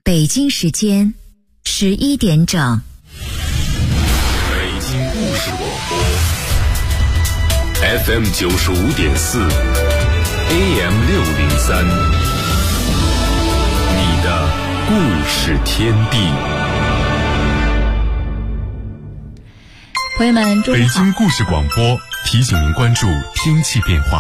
北京时间11点整。 北京故事广播 FM 95.4 AM 603，你的故事天地。 朋友们，中午好！ 北京故事广播提醒您关注天气变化。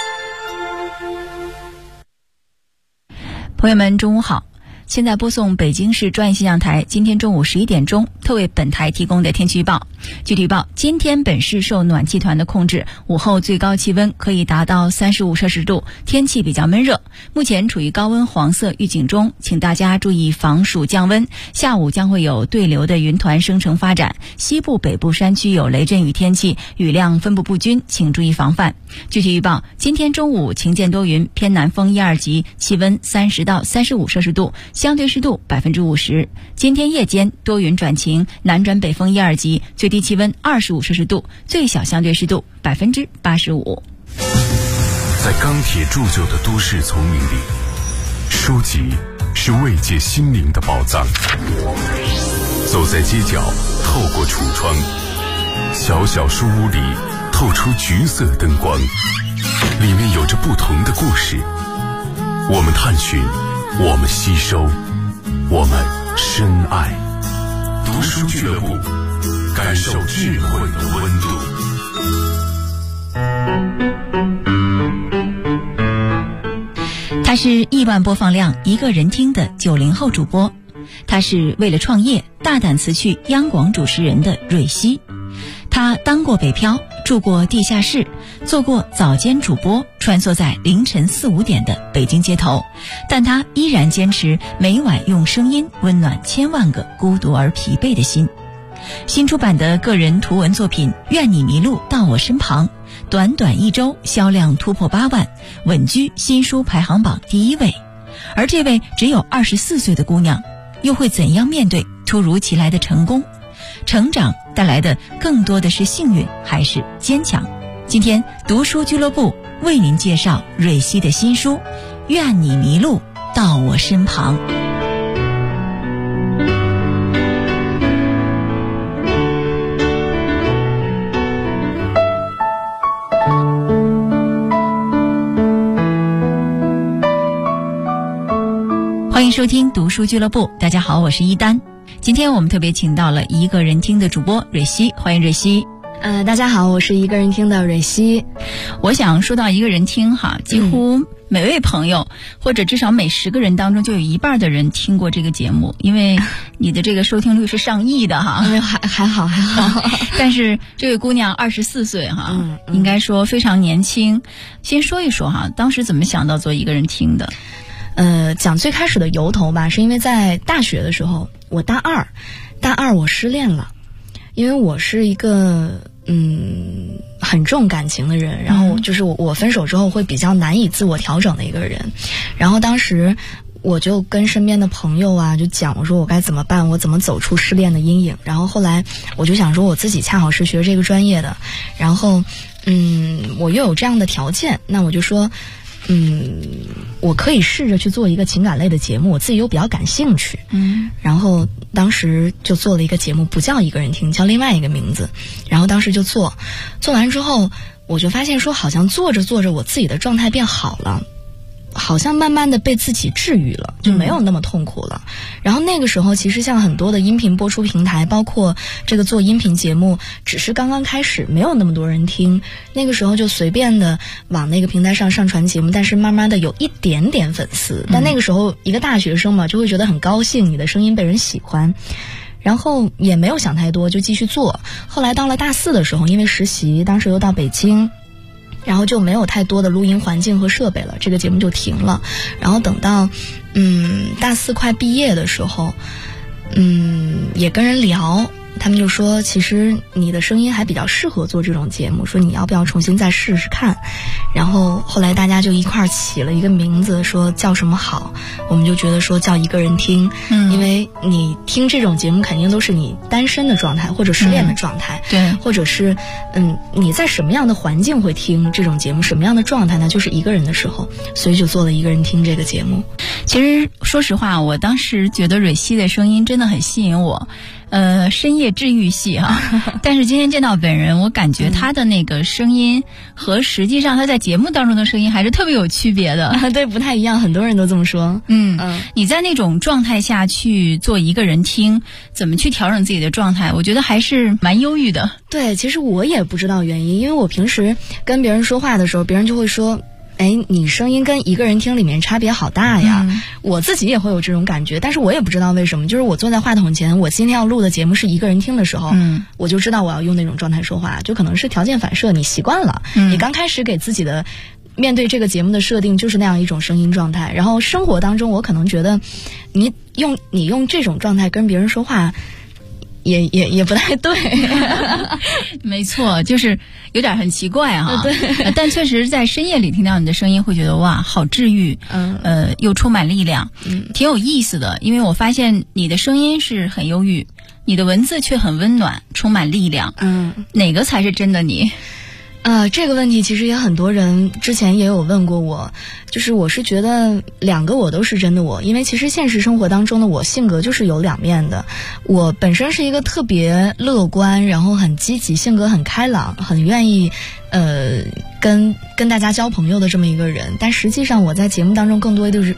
朋友们，中午好！现在播送北京市专业气象台今天中午11点钟特为本台提供的天气预报。具体预报，今天本市受暖气团的控制，午后最高气温可以达到35摄氏度，天气比较闷热。目前处于高温黄色预警中，请大家注意防暑降温。下午将会有对流的云团生成发展，西部北部山区有雷阵雨天气，雨量分布不均，请注意防范。具体预报，今天中午晴间多云，偏南风1、2级，气温30到35摄氏度，相对湿度50%。今天夜间多云转晴，南转北风1、2级，最低气温25摄氏度，最小相对湿度85%。 在钢铁铸就的都市丛林里，书籍是慰藉心灵的宝藏。走在街角，透过橱窗，小小书屋里透出橘色灯光，里面有着不同的故事。我们探寻，我们吸收，我们深爱。读书俱乐部，感受智慧的温度。 他是亿万播放量一个人听的90后主播，他是为了创业大胆辞去央广主持人的蕊希。他当过北漂，住过地下室，做过早间主播，穿梭在凌晨4、5点的北京街头，但他依然坚持每晚用声音温暖千万个孤独而疲惫的心。新出版的个人图文作品《愿你迷路到我身旁》，短短1周销量突破8万，稳居新书排行榜第1位。而这位只有24岁的姑娘，又会怎样面对突如其来的成功？成长带来的更多的是幸运还是坚强？今天读书俱乐部为您介绍蕊希的新书《愿你迷路到我身旁》。欢迎收听读书俱乐部，大家好，我是一丹。今天我们特别请到了一个人听的主播蕊希，欢迎蕊希。 大家好，我是一个人听的蕊希。 我想说到一个人听哈，几乎每位朋友，或者至少每10个人当中就有1半的人听过这个节目，因为你的这个收听率是上亿的哈。 还好。 但是这位姑娘24岁哈，应该说非常年轻。先说一说哈，当时怎么想到做一个人听的？ 讲最开始的由头吧，是因为在大学的时候，我大二我失恋了。因为我是一个很重感情的人，然后就是我分手之后会比较难以自我调整的一个人。然后当时我就跟身边的朋友啊就讲，我说我该怎么办，我怎么走出失恋的阴影。然后后来我就想说，我自己恰好是学这个专业的，然后我又有这样的条件，那我就说我可以试着去做一个情感类的节目，我自己又比较感兴趣。然后当时就做了一个节目，不叫一个人听，叫另外一个名字。然后当时就做完之后，我就发现说，好像做着做着我自己的状态变好了，好像慢慢的被自己治愈了，就没有那么痛苦了。然后那个时候其实像很多的音频播出平台，包括这个做音频节目只是刚刚开始，没有那么多人听，那个时候就随便的往那个平台上上传节目，但是慢慢的有一点点粉丝。但那个时候一个大学生嘛，就会觉得很高兴，你的声音被人喜欢，然后也没有想太多，就继续做。后来到了大4的时候，因为实习，当时又到北京，然后就没有太多的录音环境和设备了，这个节目就停了。然后等到大4快毕业的时候，也跟人聊，他们就说其实你的声音还比较适合做这种节目，说你要不要重新再试试看。然后后来大家就一块儿起了一个名字，说叫什么好，我们就觉得说叫一个人听。因为你听这种节目肯定都是你单身的状态或者失恋的状态， 对， 或者是你在什么样的环境会听这种节目，什么样的状态呢，就是一个人的时候，所以就做了一个人听这个节目。 其实说实话，我当时觉得蕊希的声音真的很吸引我，深夜治愈系哈。但是今天见到本人，我感觉他的那个声音和实际上他在节目当中的声音还是特别有区别的。 对，不太一样，很多人都这么说。 你在那种状态下去做一个人听，怎么去调整自己的状态？我觉得还是蛮忧郁的。 对，其实我也不知道原因，因为我平时跟别人说话的时候，别人就会说，哎，你声音跟一个人听里面差别好大呀。我自己也会有这种感觉，但是我也不知道为什么，就是我坐在话筒前，我今天要录的节目是一个人听的时候，我就知道我要用那种状态说话，就可能是条件反射，你习惯了，你刚开始给自己的面对这个节目的设定就是那样一种声音状态，然后生活当中我可能觉得你用这种状态跟别人说话也不太对。 没错，就是有点很奇怪哈。对，但确实在深夜里听到你的声音，会觉得哇，好治愈，又充满力量，挺有意思的。因为我发现你的声音是很忧郁，你的文字却很温暖，充满力量。哪个才是真的你？ 这个问题其实也很多人之前也有问过我，就是我是觉得两个我都是真的我，因为其实现实生活当中的我性格就是有两面的。我本身是一个特别乐观，然后很积极，性格很开朗，很愿意跟大家交朋友的这么一个人，但实际上我在节目当中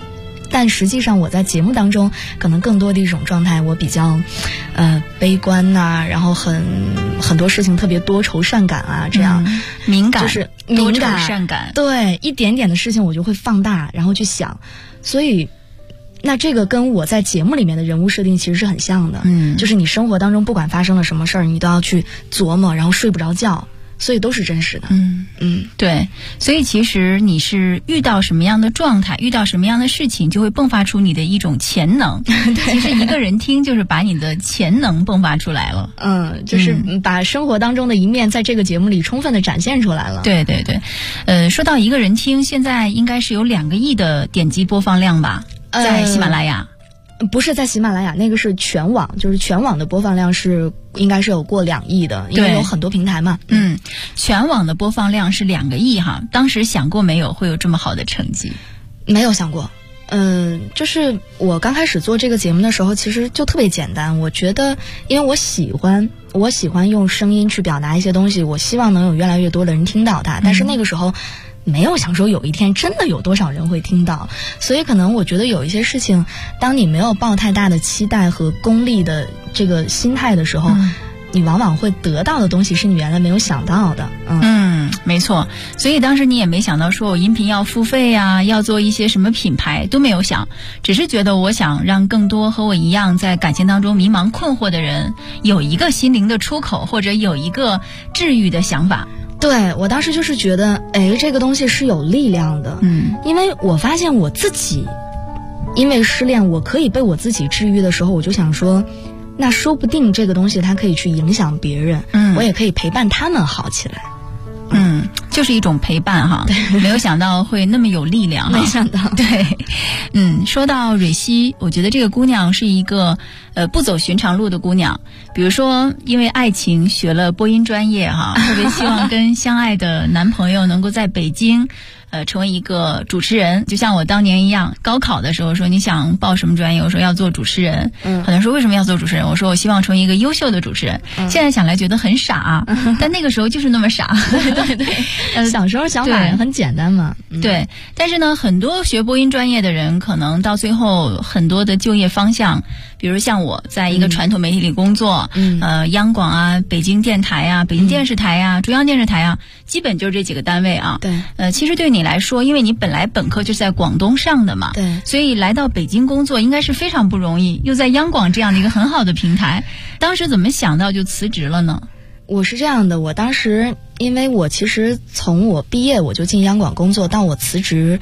可能更多的一种状态，我比较悲观呐，然后很多事情特别多愁善感啊，这样敏感， 就是多愁善感。 对，一点点的事情我就会放大，然后去想，所以那这个跟我在节目里面的人物设定其实是很像的。就是你生活当中不管发生了什么事儿，你都要去琢磨，然后睡不着觉。所以都是真实的。 对，所以其实你是遇到什么样的状态，遇到什么样的事情，就会迸发出你的一种潜能。其实一个人听就是把你的潜能迸发出来了。 就是把生活当中的一面在这个节目里充分的展现出来了。 对对对，说到一个人听，现在应该是有2个亿的点击播放量吧，在喜马拉雅。 不是在喜马拉雅，那个是全网，就是全网的播放量是应该是有过2亿的，因为有很多平台嘛。 全网的播放量是2个亿哈，当时想过没有会有这么好的成绩？ 没有想过。就是我刚开始做这个节目的时候，其实就特别简单。我觉得，因为我喜欢用声音去表达一些东西，我希望能有越来越多的人听到它。但是那个时候没有想说有一天真的有多少人会听到，所以可能我觉得有一些事情，当你没有抱太大的期待和功利的这个心态的时候，你往往会得到的东西是你原来没有想到的。 没错。所以当时你也没想到说我音频要付费啊，要做一些什么品牌都没有想，只是觉得我想让更多和我一样在感情当中迷茫困惑的人有一个心灵的出口，或者有一个治愈的想法。 对，我当时就是觉得，这个东西是有力量的。因为我发现我自己因为失恋，我可以被我自己治愈的时候，我就想说，那说不定这个东西它可以去影响别人，我也可以陪伴他们好起来。 就是一种陪伴哈。没有想到会那么有力量。 没想到。 对。说到蕊希，我觉得这个姑娘是一个不走寻常路的姑娘。比如说因为爱情学了播音专业哈，特别希望跟相爱的男朋友能够在北京成为一个主持人。就像我当年一样，高考的时候说你想报什么专业，我说要做主持人。很多人说为什么要做主持人，我说我希望成为一个优秀的主持人。现在想来觉得很傻，但那个时候就是那么傻。 对，小时候想法也很简单嘛。 对，但是呢，很多学播音专业的人可能到最后很多的就业方向，比如像我在一个传统媒体里工作，央广啊、北京电台啊、北京电视台啊、中央电视台啊，基本就是这几个单位啊。 对。 其实对你来说，因为你本来本科就是在广东上的嘛， 对， 所以来到北京工作应该是非常不容易，又在央广这样的一个很好的平台，当时怎么想到就辞职了呢？ 我是这样的，我当时因为我其实从我毕业我就进央广工作，到我辞职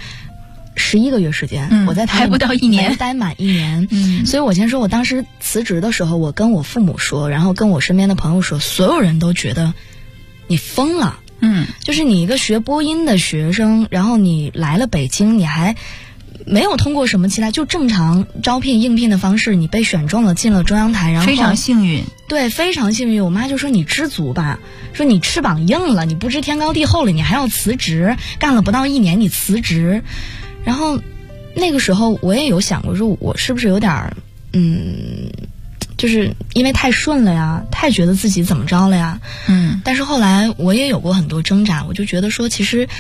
11个月时间，我在台还不到1年， 没待满1年。所以我先说，我当时辞职的时候，我跟我父母说，然后跟我身边的朋友说，所有人都觉得你疯了。就是你一个学播音的学生，然后你来了北京，你还没有通过什么其他，就正常招聘应聘的方式，你被选中了，进了中央台，然后非常幸运。 对，非常幸运。我妈就说你知足吧，说你翅膀硬了，你不知天高地厚了，你还要辞职，干了不到1年你辞职。然后那个时候我也有想过，说我是不是有点就是因为太顺了呀，太觉得自己怎么着了呀。但是后来我也有过很多挣扎，我就觉得说其实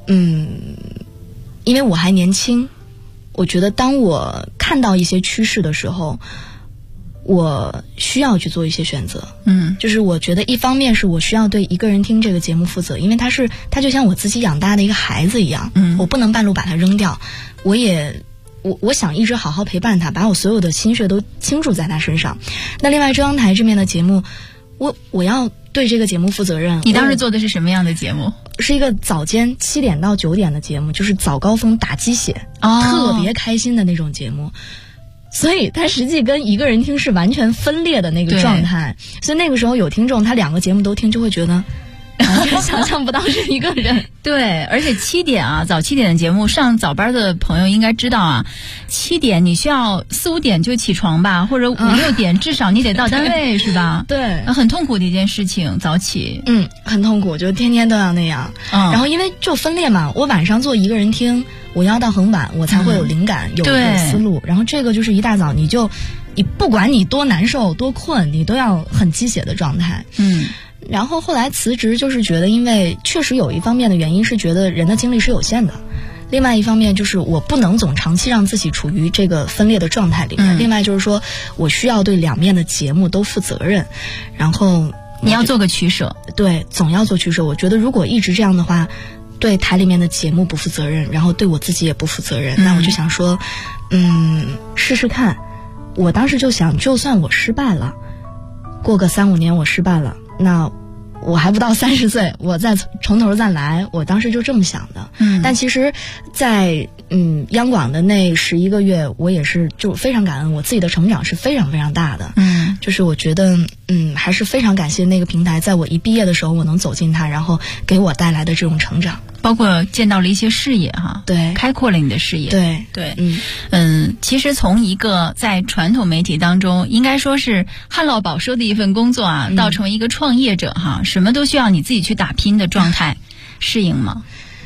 因为我还年轻，我觉得当我看到一些趋势的时候，我需要去做一些选择。就是我觉得一方面是我需要对一个人听这个节目负责，因为他就像我自己养大的一个孩子一样，我不能半路把他扔掉，我想一直好好陪伴他，把我所有的心血都倾注在他身上。那另外中央台这边的节目，我要对这个节目负责任。 你当时做的是什么样的节目？ 是一个早间7点到9点的节目，就是早高峰打鸡血，特别开心的那种节目。所以它实际跟一个人听是完全分裂的那个状态。所以那个时候有听众他2个节目都听，就会觉得完全想象不到是一个人。 对，而且7点啊，早7点的节目，上早班的朋友应该知道啊，7点你需要4、5点就起床吧，或者5、6点至少你得到单位是吧？ 对， 很痛苦的一件事情，早起。 很痛苦，就天天都要那样。然后因为就分裂嘛，我晚上做一个人听，我要到很晚，我才会有灵感，有思路。然后这个就是一大早你不管你多难受多困，你都要很鸡血的状态。然后后来辞职，就是觉得因为确实有一方面的原因是觉得人的精力是有限的，另外一方面就是我不能总长期让自己处于这个分裂的状态里面。另外就是说我需要对两面的节目都负责任，然后你要做个取舍。 对，总要做取舍。我觉得如果一直这样的话，对台里面的节目不负责任，然后对我自己也不负责任。那我就想说试试看。我当时就想，就算我失败了，过个3、5年我失败了，那我还不到30岁，我再从头再来。我当时就这么想的。但其实在央广的那11个月，我也是就非常感恩，我自己的成长是非常非常大的。就是我觉得还是非常感谢那个平台，在我一毕业的时候我能走进它，然后给我带来的这种成长， 包括见到了一些视野哈， 对， 开阔了你的视野。 对， 其实从一个在传统媒体当中应该说是旱涝保收的一份工作啊，到成为一个创业者哈，什么都需要你自己去打拼的状态，适应吗？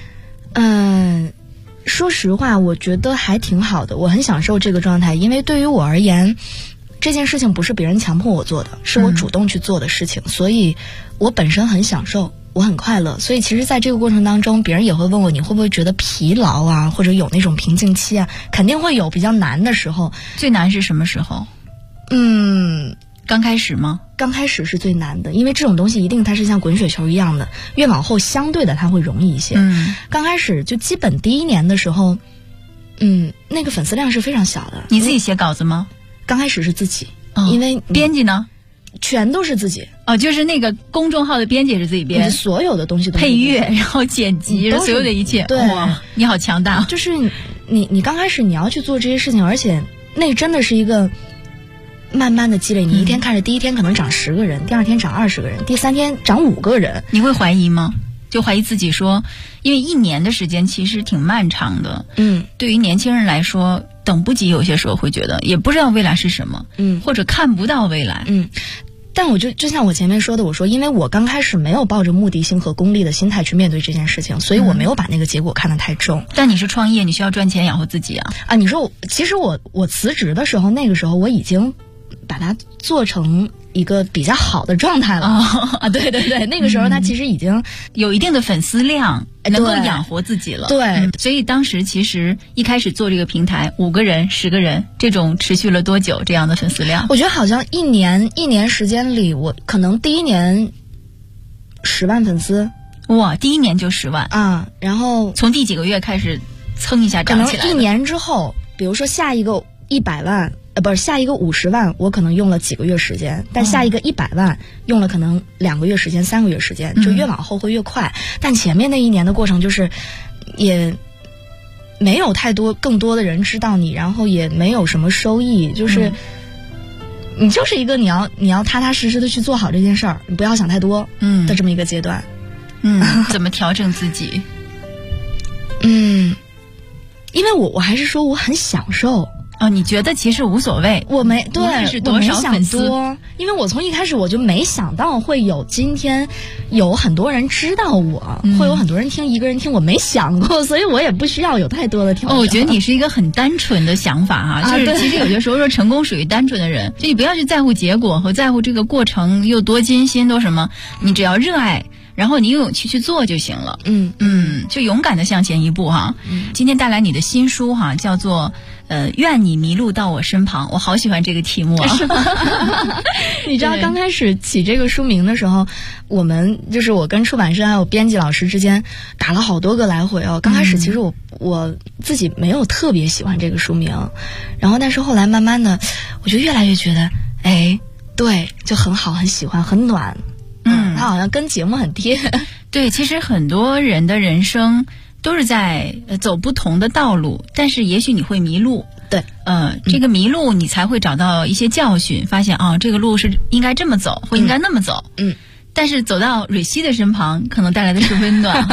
说实话，我觉得还挺好的，我很享受这个状态，因为对于我而言，这件事情不是别人强迫我做的，是我主动去做的事情，所以我本身很享受，我很快乐。所以其实在这个过程当中，别人也会问我你会不会觉得疲劳啊，或者有那种瓶颈期啊，肯定会有比较难的时候。 最难是什么时候？刚开始吗？ 刚开始是最难的，因为这种东西一定它是像滚雪球一样的，越往后相对的它会容易一些。刚开始就基本第1年的时候，那个粉丝量是非常小的。 你自己写稿子吗？ 刚开始是自己，因为编辑呢？ 全都是自己。 就是那个公众号的编辑是自己编， 所有的东西都是配乐，然后剪辑，所有的一切。 对， 你好强大。 就是你刚开始你要去做这些事情，而且那真的是一个慢慢的积累。你一天开始，第1天可能长10个人，第2天长20个人，第3天长5个人。 你会怀疑吗？就怀疑自己说，因为1年的时间其实挺漫长的。对于年轻人来说，等不及，有些时候会觉得也不知道未来是什么，或者看不到未来。但我就像我前面说的，我说因为我刚开始没有抱着目的性和功利的心态去面对这件事情，所以我没有把那个结果看得太重。但你是创业，你需要赚钱养活自己啊。 你说其实我辞职的时候，那个时候我已经把它做成一个比较好的状态了。对，那个时候它其实已经有一定的粉丝量，能够养活自己了。 对， 所以当时其实一开始做这个平台，5个人、10个人，这种持续了多久？这样的粉丝量？ 我觉得好像一年时间里，我可能第1年10万粉丝。 哇，第1年就10万啊！然后从第几个月开始蹭一下涨起来？ 可能1年之后，比如说下一个100万。不是下一个50万，我可能用了几个月时间，但下一个100万用了可能2个月时间、3个月时间，就越往后会越快。但前面那1年的过程就是也没有更多的人知道你，然后也没有什么收益，就是你就是一个你要踏踏实实的去做好这件事儿，你不要想太多的这么一个阶段。 怎么调整自己？ 因为我还是说我很享受。 哦，你觉得其实无所谓？ 我没对， 无论是多少粉丝， 因为我从一开始我就没想到会有今天有很多人知道我，会有很多人听，一个人听我没想过，所以我也不需要有太多的调整。 我觉得你是一个很单纯的想法哈，就是其实有些时候说成功属于单纯的人，就你不要去在乎结果和在乎这个过程有多艰辛多什么，你只要热爱。然后你有勇气去做就行了，就勇敢的向前一步哈。今天带来你的新书哈，叫做愿你迷路到我身旁，我好喜欢这个题目啊。 你知道刚开始起这个书名的时候，我们就是我跟出版社还有编辑老师之间打了好多个来回哦。刚开始其实我自己没有特别喜欢这个书名，然后但是后来慢慢的，我就越来越觉得，哎，对，就很好，很喜欢，很暖。它好像跟节目很贴。 对，其实很多人的人生都是在走不同的道路，但是也许你会迷路。 对， 这个迷路你才会找到一些教训，发现这个路是应该这么走，或应该那么走。但是走到蕊希的身旁，可能带来的是温暖。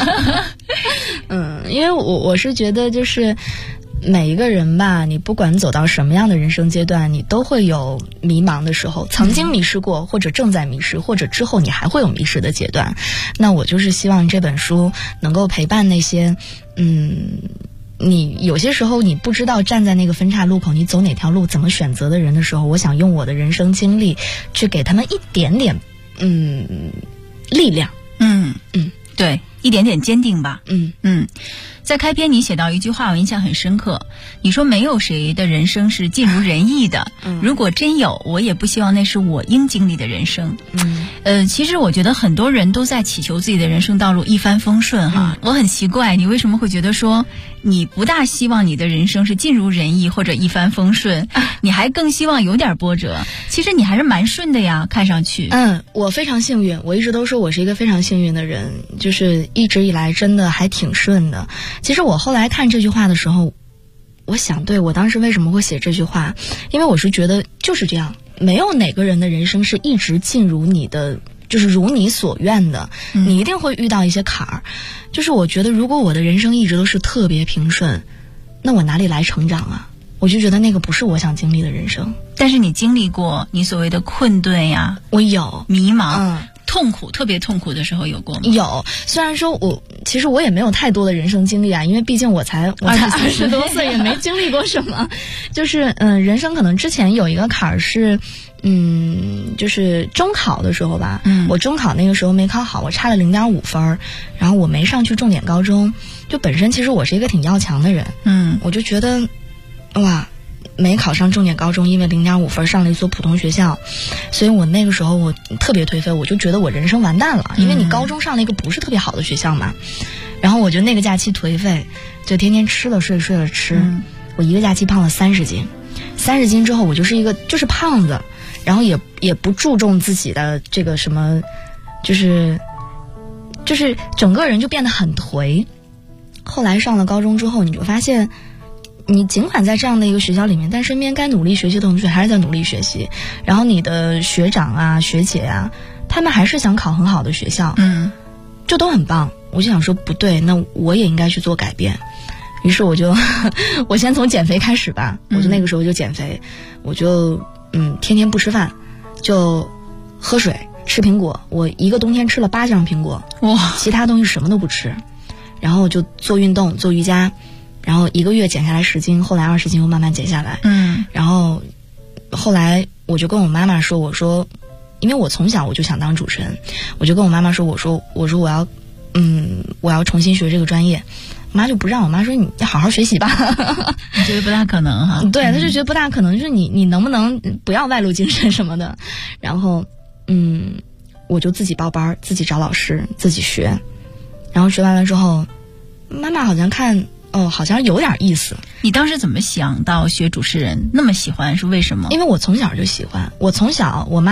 因为我是觉得就是每一个人吧，你不管走到什么样的人生阶段，你都会有迷茫的时候，曾经迷失过，或者正在迷失，或者之后你还会有迷失的阶段。那我就是希望这本书能够陪伴那些你有些时候你不知道站在那个分岔路口你走哪条路怎么选择的人的时候，我想用我的人生经历去给他们一点点力量。 对，一点点坚定吧。在开篇你写到一句话，我印象很深刻。你说没有谁的人生是尽如人意的，如果真有，我也不希望那是我应经历的人生。其实我觉得很多人都在祈求自己的人生道路一帆风顺哈。我很奇怪，你为什么会觉得说你不大希望你的人生是尽如人意或者一帆风顺，你还更希望有点波折？其实你还是蛮顺的呀，看上去。 我非常幸运，我一直都说我是一个非常幸运的人，就是一直以来真的还挺顺的。其实我后来看这句话的时候，我想对我当时为什么会写这句话，因为我是觉得就是这样，没有哪个人的人生是一直进入你的就是如你所愿的，你一定会遇到一些坎儿。就是我觉得如果我的人生一直都是特别平顺，那我哪里来成长啊？我就觉得那个不是我想经历的人生。 但是你经历过你所谓的困顿呀， 我有迷茫，痛苦，特别痛苦的时候有过吗？ 有，虽然说其实我也没有太多的人生经历啊，因为毕竟我才20多岁，也没经历过什么。就是人生可能之前有一个坎儿是，就是中考的时候吧，我中考那个时候没考好，我差了0.5分，然后我没上去重点高中。就本身其实我是一个挺要强的人，我就觉得哇，没考上重点高中，因为0.5分上了一所普通学校，所以我那个时候我特别颓废，我就觉得我人生完蛋了，因为你高中上了一个不是特别好的学校嘛。然后我就那个假期颓废，就天天吃了睡，睡了吃，我一个假期胖了30斤，30斤之后我就是一个就是胖子，然后也不注重自己的这个什么，就是整个人就变得很颓。后来上了高中之后，你就发现你尽管在这样的一个学校里面，但身边该努力学习的同学还是在努力学习，然后你的学长啊学姐啊，他们还是想考很好的学校，就都很棒。我就想说不对，那我也应该去做改变。于是我先从减肥开始吧，我就那个时候就减肥，我就天天不吃饭，就喝水吃苹果，我一个冬天吃了8箱苹果，哇，其他东西什么都不吃，然后就做运动做瑜伽，然后1个月减下来10斤，后来20斤又慢慢减下来。然后后来我就跟我妈妈说，我说因为我从小我就想当主持人，我就跟我妈妈说，我说我要重新学这个专业。我妈就不让，我妈说你好好学习吧。 你觉得不大可能哈？ 对，她就觉得不大可能，就是你能不能不要外露精神什么的。然后我就自己报班，自己找老师，自己学。然后学完了之后，妈妈好像看好像有点意思。 你当时怎么想到学主持人？那么喜欢是为什么？ 因为我从小就喜欢，我从小我妈妈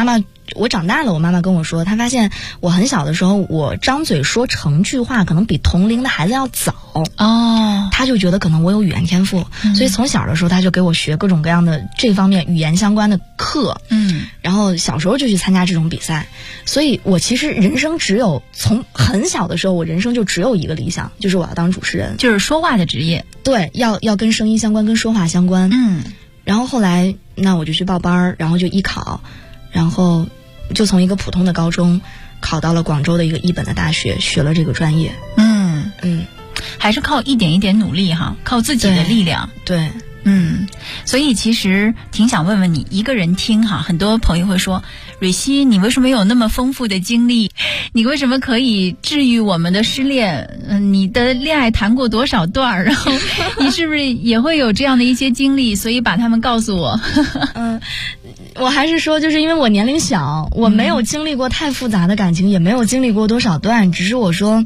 我长大了，我妈妈跟我说，她发现我很小的时候，我张嘴说成句话可能比同龄的孩子要早哦， 她就觉得可能我有语言天赋，所以从小的时候她就给我学各种各样的这方面语言相关的课，然后小时候就去参加这种比赛，所以我其实人生从很小的时候，我人生就只有一个理想，就是我要当主持人， 就是说话的职业， 对，要跟声音相关，跟说话相关，然后后来那我就去报班，然后就艺考，然后就从一个普通的高中考到了广州的一个一本的大学，学了这个专业。 还是靠一点一点努力哈，靠自己的力量。 对， 所以其实挺想问问你，一个人听哈，很多朋友会说，蕊希，你为什么有那么丰富的经历？你为什么可以治愈我们的失恋？你的恋爱谈过多少段？然后你是不是也会有这样的一些经历？所以把他们告诉我。 我还是说，就是因为我年龄小，我没有经历过太复杂的感情，也没有经历过多少段，只是我说，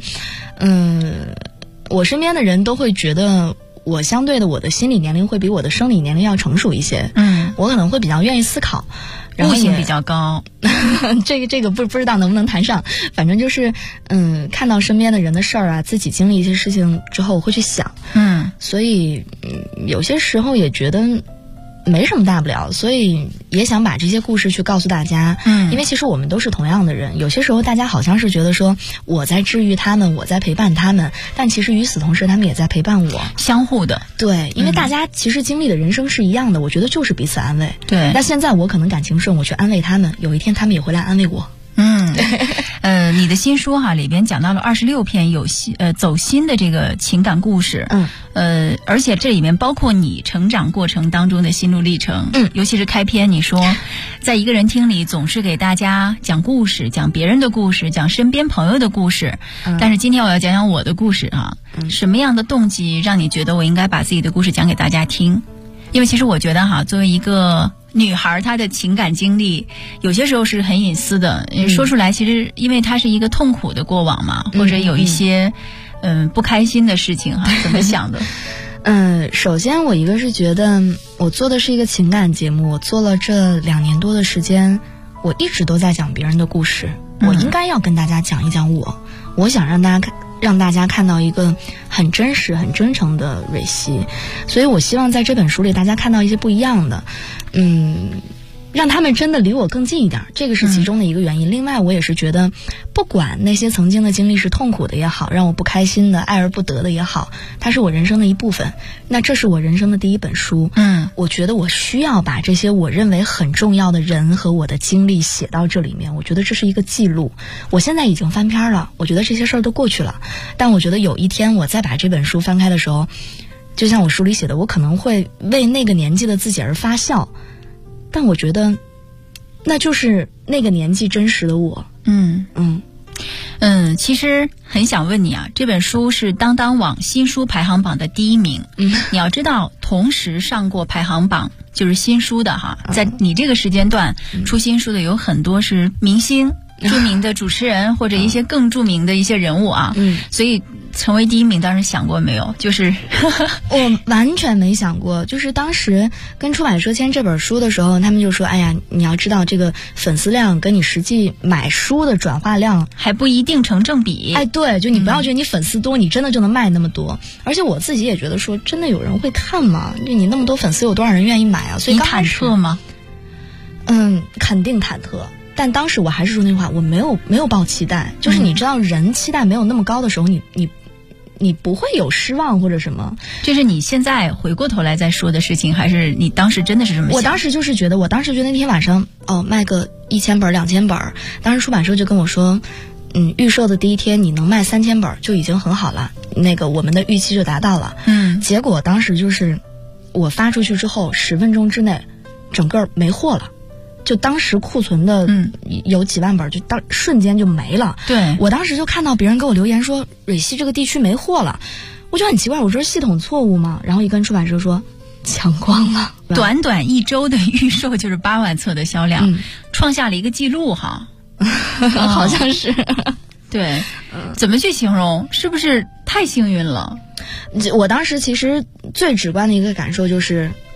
我身边的人都会觉得我相对的我的心理年龄会比我的生理年龄要成熟一些，我可能会比较愿意思考，然后悟性比较高。 这个不知道能不能谈上，反正就是看到身边的人的事儿啊，自己经历一些事情之后，我会去想，所以有些时候也觉得没什么大不了，所以也想把这些故事去告诉大家。因为其实我们都是同样的人，有些时候大家好像是觉得说我在治愈他们，我在陪伴他们，但其实与此同时他们也在陪伴我， 相互的。 对，因为大家其实经历的人生是一样的，我觉得就是彼此安慰。 对， 那现在我可能感情顺，我去安慰他们，有一天他们也会来安慰我。 你的新书哈里边讲到了26篇走心的这个情感故事，而且这里面包括你成长过程当中的心路历程，尤其是开篇你说，在一个人听里总是给大家讲故事，讲别人的故事，讲身边朋友的故事，但是今天我要讲讲我的故事啊，什么样的动机让你觉得我应该把自己的故事讲给大家听？因为其实我觉得哈，作为一个女孩，她的情感经历有些时候是很隐私的，说出来其实因为她是一个痛苦的过往嘛，或者有一些不开心的事情哈，怎么想的？ 首先我一个是觉得我做的是一个情感节目，我做了这2年多的时间，我一直都在讲别人的故事，我应该要跟大家讲一讲我想让大家看到一个很真实很真诚的蕊希，所以我希望在这本书里大家看到一些不一样的，让他们真的离我更近一点，这个是其中的一个原因。另外我也是觉得不管那些曾经的经历是痛苦的也好，让我不开心的爱而不得的也好，它是我人生的一部分，那这是我人生的第一本书，我觉得我需要把这些我认为很重要的人和我的经历写到这里面，我觉得这是一个记录。我现在已经翻篇了，我觉得这些事儿都过去了，但我觉得有一天我再把这本书翻开的时候，就像我书里写的，我可能会为那个年纪的自己而发笑，但我觉得那就是那个年纪真实的我。 其实很想问你啊，这本书是当当网新书排行榜的第1名。你要知道，同时上过排行榜就是新书的哈，在你这个时间段出新书的有很多是明星、著名的主持人或者一些更著名的一些人物啊。所以成为第1名当时想过没有？就是我完全没想过，就是当时跟出版社签这本书的时候，他们就说，哎呀，你要知道这个粉丝量跟你实际买书的转化量还不一定成正比。 对，就你不要觉得你粉丝多，你真的就能卖那么多。而且我自己也觉得说，真的有人会看吗？就你那么多粉丝，有多少人愿意买啊？所以你忐忑吗？ 肯定忐忑。但当时我还是说那句话，我没有抱期待，就是你知道人期待没有那么高的时候，你不会有失望或者什么。 这是你现在回过头来再说的事情，还是你当时真的是这么想？ 我当时觉得那天晚上卖个1000本2000本，当时出版社就跟我说，预售的第一天你能卖3000本就已经很好了，那个我们的预期就达到了。结果当时就是我发出去之后10分钟之内整个没货了，就当时库存的有几万本，就瞬间就没了。 对， 我当时就看到别人给我留言说蕊希这个地区没货了，我就很奇怪，我说是系统错误吗？然后一跟出版社说抢光了， 短短1周的预售就是8万册的销量，创下了一个记录哈。 好像是。 对，怎么去形容？是不是太幸运了？ 我当时其实最直观的一个感受就是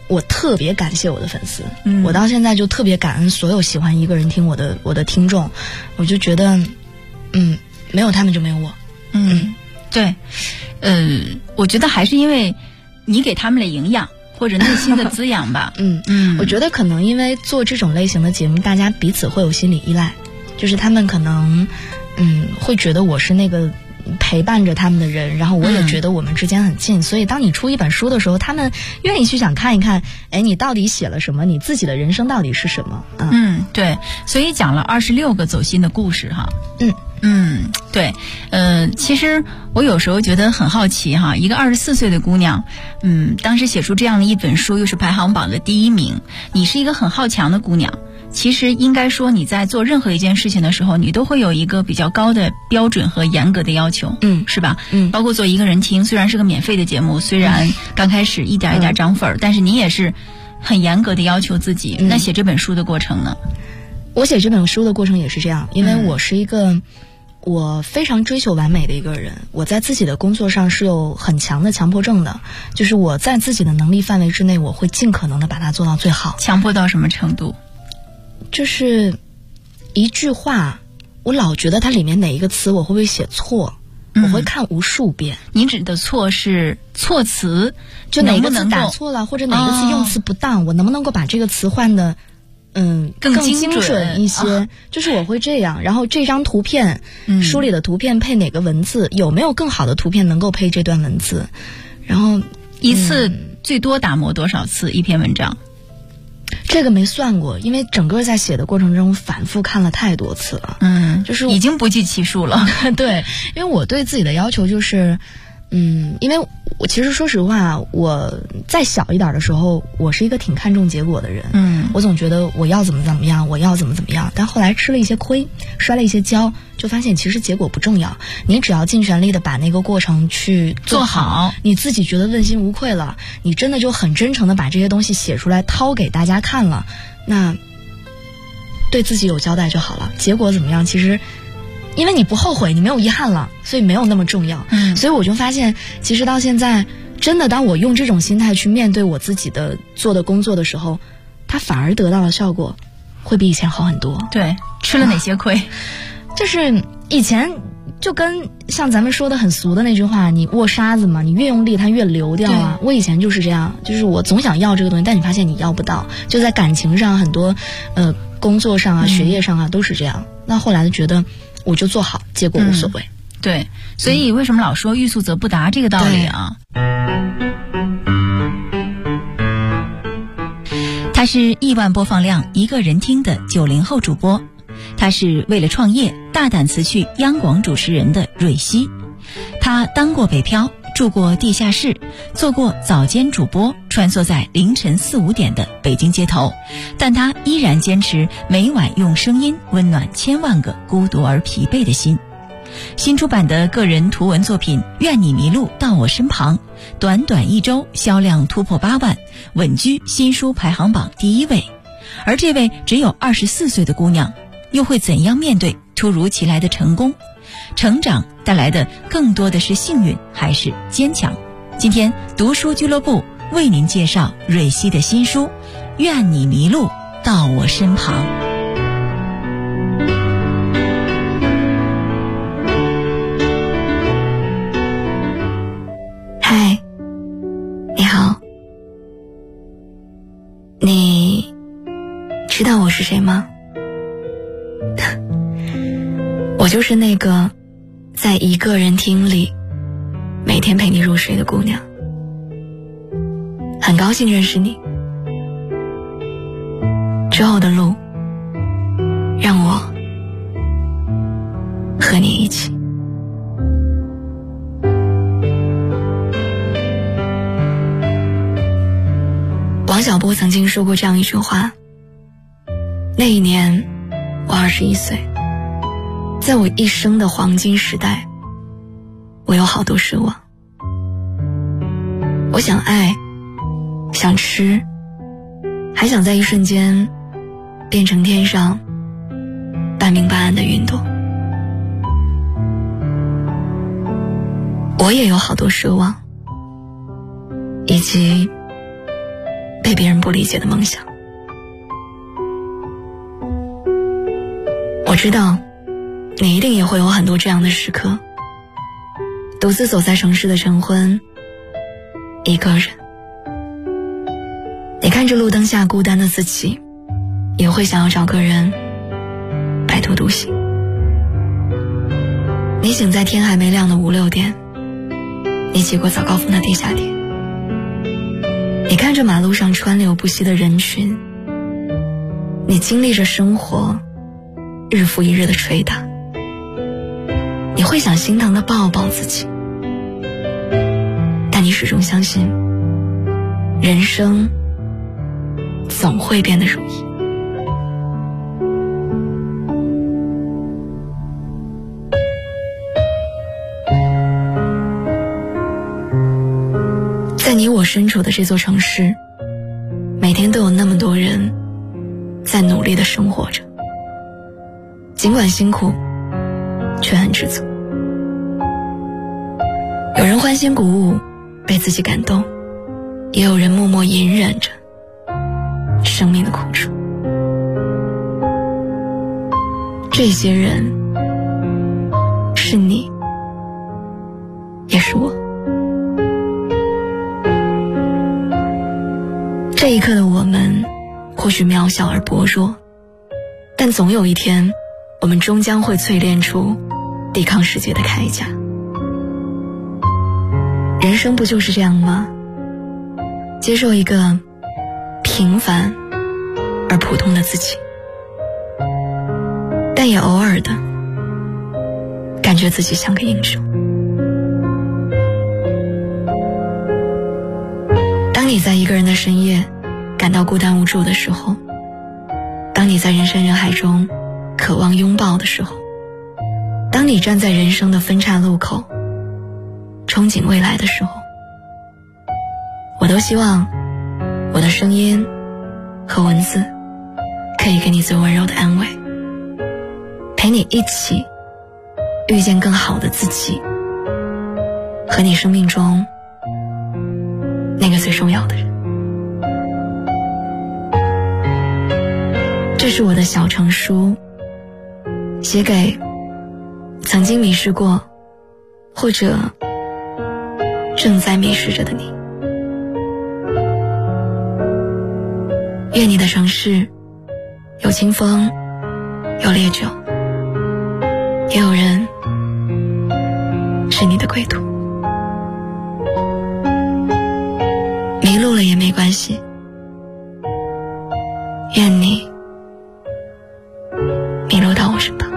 我特别感谢我的粉丝，我到现在就特别感恩所有喜欢一个人听我的听众，我就觉得，没有他们就没有我。 对，我觉得还是因为你给他们的营养或者内心的滋养吧。 我觉得可能因为做这种类型的节目，大家彼此会有心理依赖，就是他们可能会觉得我是那个陪伴着他们的人，然后我也觉得我们之间很近，所以当你出一本书的时候，他们愿意去想看一看，你到底写了什么，你自己的人生到底是什么。 对，所以讲了26个走心的故事哈。对，其实我有时候觉得很好奇哈，一个24岁的姑娘，当时写出这样的一本书，又是排行榜的第1名，你是一个很好强的姑娘。其实应该说你在做任何一件事情的时候，你都会有一个比较高的标准和严格的要求，是吧？包括做一个人听，虽然是个免费的节目，虽然刚开始一点一点涨粉，但是你也是很严格的要求自己。那写这本书的过程呢？ 我写这本书的过程也是这样，因为我是一个我非常追求完美的一个人，我在自己的工作上是有很强的强迫症的，就是我在自己的能力范围之内，我会尽可能的把它做到最好。 强迫到什么程度？ 就是一句话，我老觉得它里面哪一个词我会不会写错，我会看无数遍。 您指的错是措辞， 就哪个词打错了，或者哪个词用词不当，我能不能够把这个词换的更精准一些，就是我会这样。然后这张图片，书里的图片配哪个文字，有没有更好的图片能够配这段文字，然后一次最多打磨多少次一篇文章？ 这个没算过，因为整个在写的过程中反复看了太多次了，就是已经不计其数了。 对，因为我对自己的要求就是，因为我其实说实话，我再小一点的时候，我是一个挺看重结果的人，我总觉得我要怎么样，我要怎么样，但后来吃了一些亏，摔了一些跤，就发现其实结果不重要，你只要尽全力的把那个过程去做好，你自己觉得问心无愧了，你真的就很真诚的把这些东西写出来掏给大家看了，那对自己有交代就好了，结果怎么样其实因为你不后悔，你没有遗憾了，所以没有那么重要。所以我就发现其实到现在真的当我用这种心态去面对我自己的做的工作的时候，它反而得到的效果会比以前好很多。 对，吃了哪些亏？ 就是以前就跟像咱们说的很俗的那句话，你握沙子嘛，你越用力它越流掉啊。我以前就是这样，就是我总想要这个东西，但你发现你要不到，就在感情上很多工作上啊学业上啊都是这样。那后来就觉得我就做好，结果无所谓。 对，所以为什么老说欲速则不达这个道理啊？他是亿万播放量一个人听的90后主播，他是为了创业大胆辞去央广主持人的瑞希，他当过北漂，住过地下室，做过早间主播，穿梭在凌晨4、5点的北京街头，但他依然坚持每晚用声音温暖千万个孤独而疲惫的心。新出版的个人图文作品《愿你迷路到我身旁》，短短1周销量突破8万，稳居新书排行榜第1位。而这位只有24岁的姑娘，又会怎样面对突如其来的成功？成长带来的更多的是幸运还是坚强？今天读书俱乐部为您介绍瑞希的新书《愿你迷路到我身旁》。 嗨，你好，你知道我是谁吗？我就是那个在一个人厅里每天陪你入睡的姑娘，很高兴认识你。之后的路，让我和你一起。王小波曾经说过这样一句话，那一年我21岁，在我一生的黄金时代，我有好多奢望。我想爱，想吃，还想在一瞬间变成天上半明半暗的云朵。我也有好多奢望，以及被别人不理解的梦想。我知道你一定也会有很多这样的时刻，独自走在城市的晨昏，一个人。你看着路灯下孤单的自己，也会想要找个人摆脱独行。你醒在天还没亮的5、6点，你挤过早高峰的地下铁，你看着马路上川流不息的人群，你经历着生活日复一日的捶打，你会想心疼地抱抱自己，但你始终相信人生总会变得如意。在你我身处的这座城市，每天都有那么多人在努力地生活着，尽管辛苦却很知足。有人欢欣鼓舞，被自己感动，也有人默默隐忍着生命的苦楚。这些人是你，也是我。这一刻的我们或许渺小而薄弱，但总有一天我们终将会淬炼出抵抗世界的铠甲。人生不就是这样吗？接受一个平凡而普通的自己，但也偶尔的感觉自己像个英雄。当你在一个人的深夜感到孤单无助的时候，当你在人山人海中渴望拥抱的时候，当你站在人生的分岔路口憧憬未来的时候，我都希望我的声音和文字可以给你最温柔的安慰，陪你一起遇见更好的自己，和你生命中那个最重要的人。这是我的小程书，写给曾经迷失过或者正在迷失着的你。愿你的城市有清风，有烈酒，也有人是你的归途。迷路了也没关系，愿你迷路到我身旁。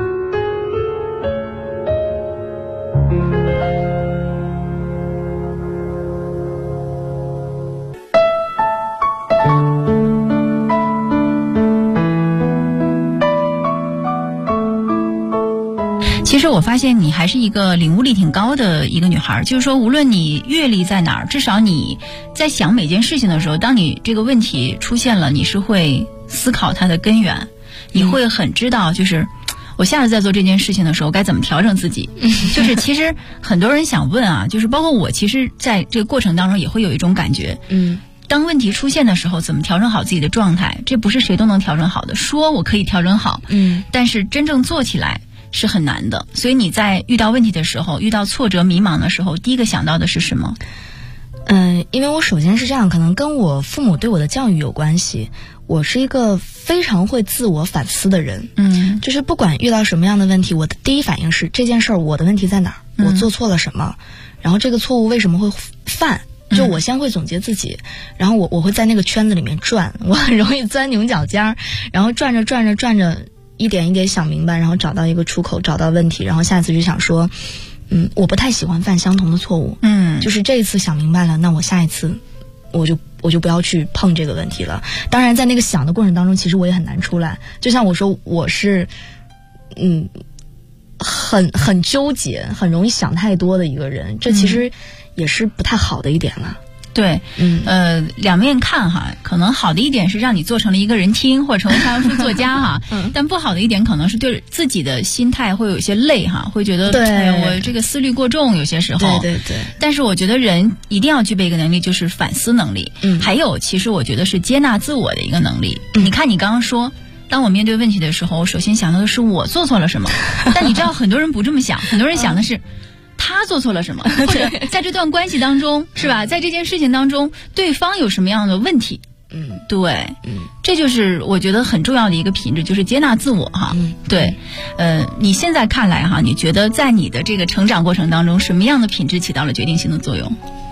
其实我发现你还是一个领悟力挺高的一个女孩，就是说无论你阅历在哪儿，至少你在想每件事情的时候，当你这个问题出现了，你是会思考它的根源，你会很知道就是我下次在做这件事情的时候该怎么调整自己。就是其实很多人想问啊，就是包括我其实在这个过程当中也会有一种感觉，当问题出现的时候怎么调整好自己的状态，这不是谁都能调整好的。说我可以调整好，但是真正做起来是很难的。所以你在遇到问题的时候，遇到挫折迷茫的时候，第一个想到的是什么？ 因为我首先是这样，可能跟我父母对我的教育有关系。我是一个非常会自我反思的人，就是不管遇到什么样的问题，我的第一反应是这件事儿我的问题在哪儿，我做错了什么，然后这个错误为什么会犯，就我先会总结自己，然后我会在那个圈子里面转，我很容易钻牛角尖儿，然后转着一点一点想明白，然后找到一个出口，找到问题，然后下次就想说我不太喜欢犯相同的错误，就是这一次想明白了，那我下一次我就不要去碰这个问题了。当然在那个想的过程当中，其实我也很难出来，就像我说我是很纠结，很容易想太多的一个人，这其实也是不太好的一点了。 对，两面看哈，可能好的一点是让你做成了一个人听，或者成为畅销书作家哈，但不好的一点可能是对自己的心态会有一些累哈，会觉得我这个思虑过重，有些时候。 对。 但是我觉得人一定要具备一个能力，就是反思能力。还有，其实我觉得是接纳自我的一个能力。你看，你刚刚说，当我面对问题的时候，我首先想到的是我做错了什么，但你知道很多人不这么想，很多人想的是。他做错了什么，或者在这段关系当中，是吧？在这件事情当中，对方有什么样的问题？对，这就是我觉得很重要的一个品质，就是接纳自我哈。对，你现在看来哈，你觉得在你的这个成长过程当中，什么样的品质起到了决定性的作用？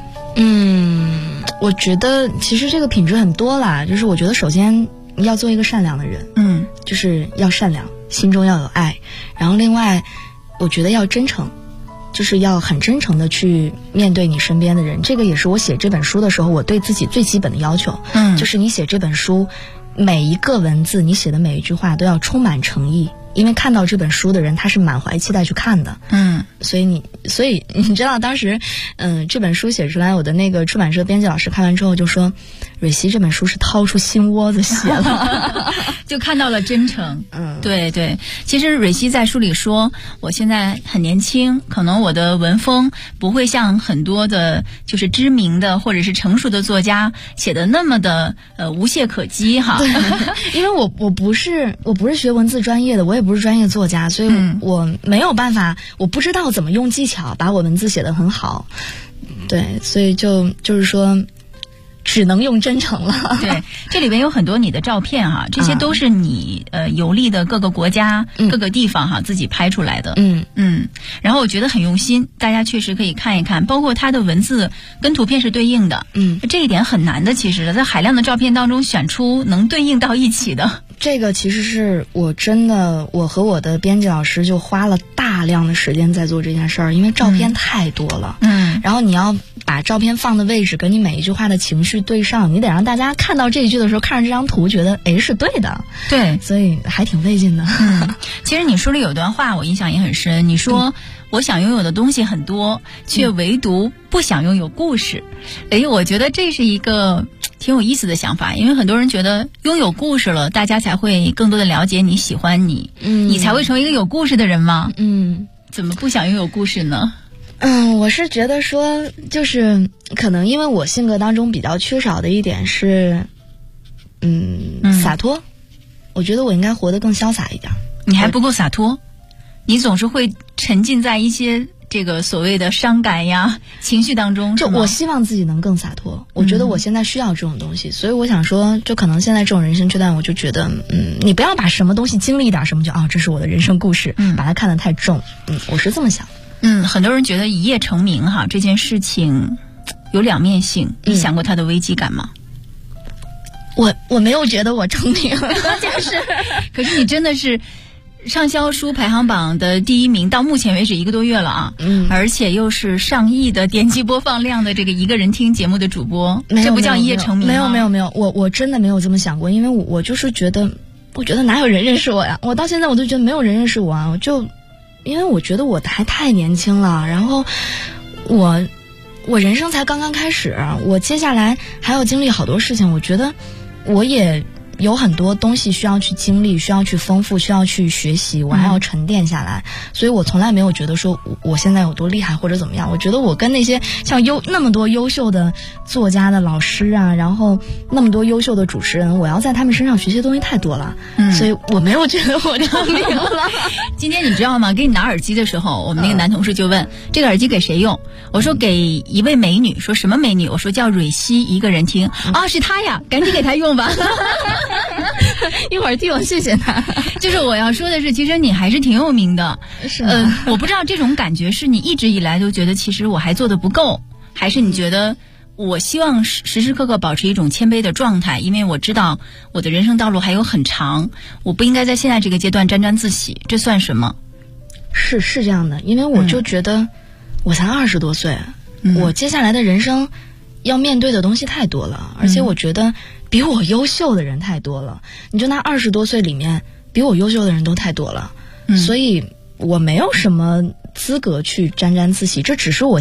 我觉得其实这个品质很多啦，就是我觉得首先要做一个善良的人，就是要善良，心中要有爱，然后另外，我觉得要真诚。就是要很真诚的去面对你身边的人，这个也是我写这本书的时候我对自己最基本的要求。就是你写这本书，每一个文字，你写的每一句话都要充满诚意，因为看到这本书的人他是满怀期待去看的。所以你知道当时这本书写出来，我的那个出版社编辑老师看完之后就说，蕊希这本书是掏出心窝子写了就看到了真诚。对，其实蕊希在书里说，我现在很年轻，可能我的文风不会像很多的就是知名的或者是成熟的作家写的那么的无懈可击哈。 因为我不是学文字专业的，我也不是专业作家，所以我没有办法，我不知道怎么用技巧把我文字写得很好。对，所以就是说只能用真诚了。 对，这里边有很多你的照片哈，这些都是你游历的各个国家、各个地方哈自己拍出来的。然后我觉得很用心，大家确实可以看一看，包括它的文字跟图片是对应的。这一点很难的，其实在海量的照片当中选出能对应到一起的。 这个其实是我和我的编辑老师就花了大量的时间在做这件事儿，因为照片太多了。然后你要把照片放的位置跟你每一句话的情绪对上，你得让大家看到这一句的时候看着这张图觉得是对的。对，所以还挺费劲的。 其实你书里有段话我印象也很深，你说我想拥有的东西很多，却唯独不想拥有故事。我觉得这是一个挺有意思的想法，因为很多人觉得拥有故事了，大家才会更多的了解你，喜欢你，你才会成为一个有故事的人吗？怎么不想拥有故事呢？ 我是觉得说，就是可能因为我性格当中比较缺少的一点是，洒脱。我觉得我应该活得更潇洒一点。 你还不够洒脱，你总是会沉浸在一些这个所谓的伤感呀、情绪当中。 就我希望自己能更洒脱，我觉得我现在需要这种东西，所以我想说，就可能现在这种人生阶段，我就觉得，你不要把什么东西经历一点什么就这是我的人生故事，把它看得太重。我是这么想。 很多人觉得一夜成名哈这件事情有两面性，你想过它的危机感吗？ 我没有觉得我成名， 可是你真的是畅销书排行榜的第1名，到目前为止1个多月了啊，而且又是上亿的点击播放量的这个一个人听节目的主播，这不叫一夜成名吗？ 没有，我真的没有这么想过，因为我就是觉得哪有人认识我呀？我到现在我都觉得没有人认识我啊，因为我觉得我还太年轻了，然后我人生才刚刚开始，我接下来还要经历好多事情，我觉得我也有很多东西需要去经历，需要去丰富，需要去学习，我还要沉淀下来，所以我从来没有觉得说我现在有多厉害或者怎么样。我觉得我跟那些像那么多优秀的作家的老师啊，然后那么多优秀的主持人，我要在他们身上学习的东西太多了，所以我没有觉得我成名了。 今天你知道吗？给你拿耳机的时候，我们那个男同事就问这个耳机给谁用？我说给一位美女。说什么美女？我说叫蕊希一个人听。是她呀，赶紧给她用吧。 一会儿替我谢谢他。 就是我要说的是，其实你还是挺有名的。 是吗？ 我不知道这种感觉是你一直以来都觉得其实我还做得不够，还是你觉得我希望时时刻刻保持一种谦卑的状态，因为我知道我的人生道路还有很长，我不应该在现在这个阶段沾沾自喜，这算什么？ 是这样的，因为我就觉得我才20多岁，我接下来的人生要面对的东西太多了，而且我觉得比我优秀的人太多了。你就拿20多岁里面比我优秀的人都太多了，所以我没有什么资格去沾沾自喜，这只是我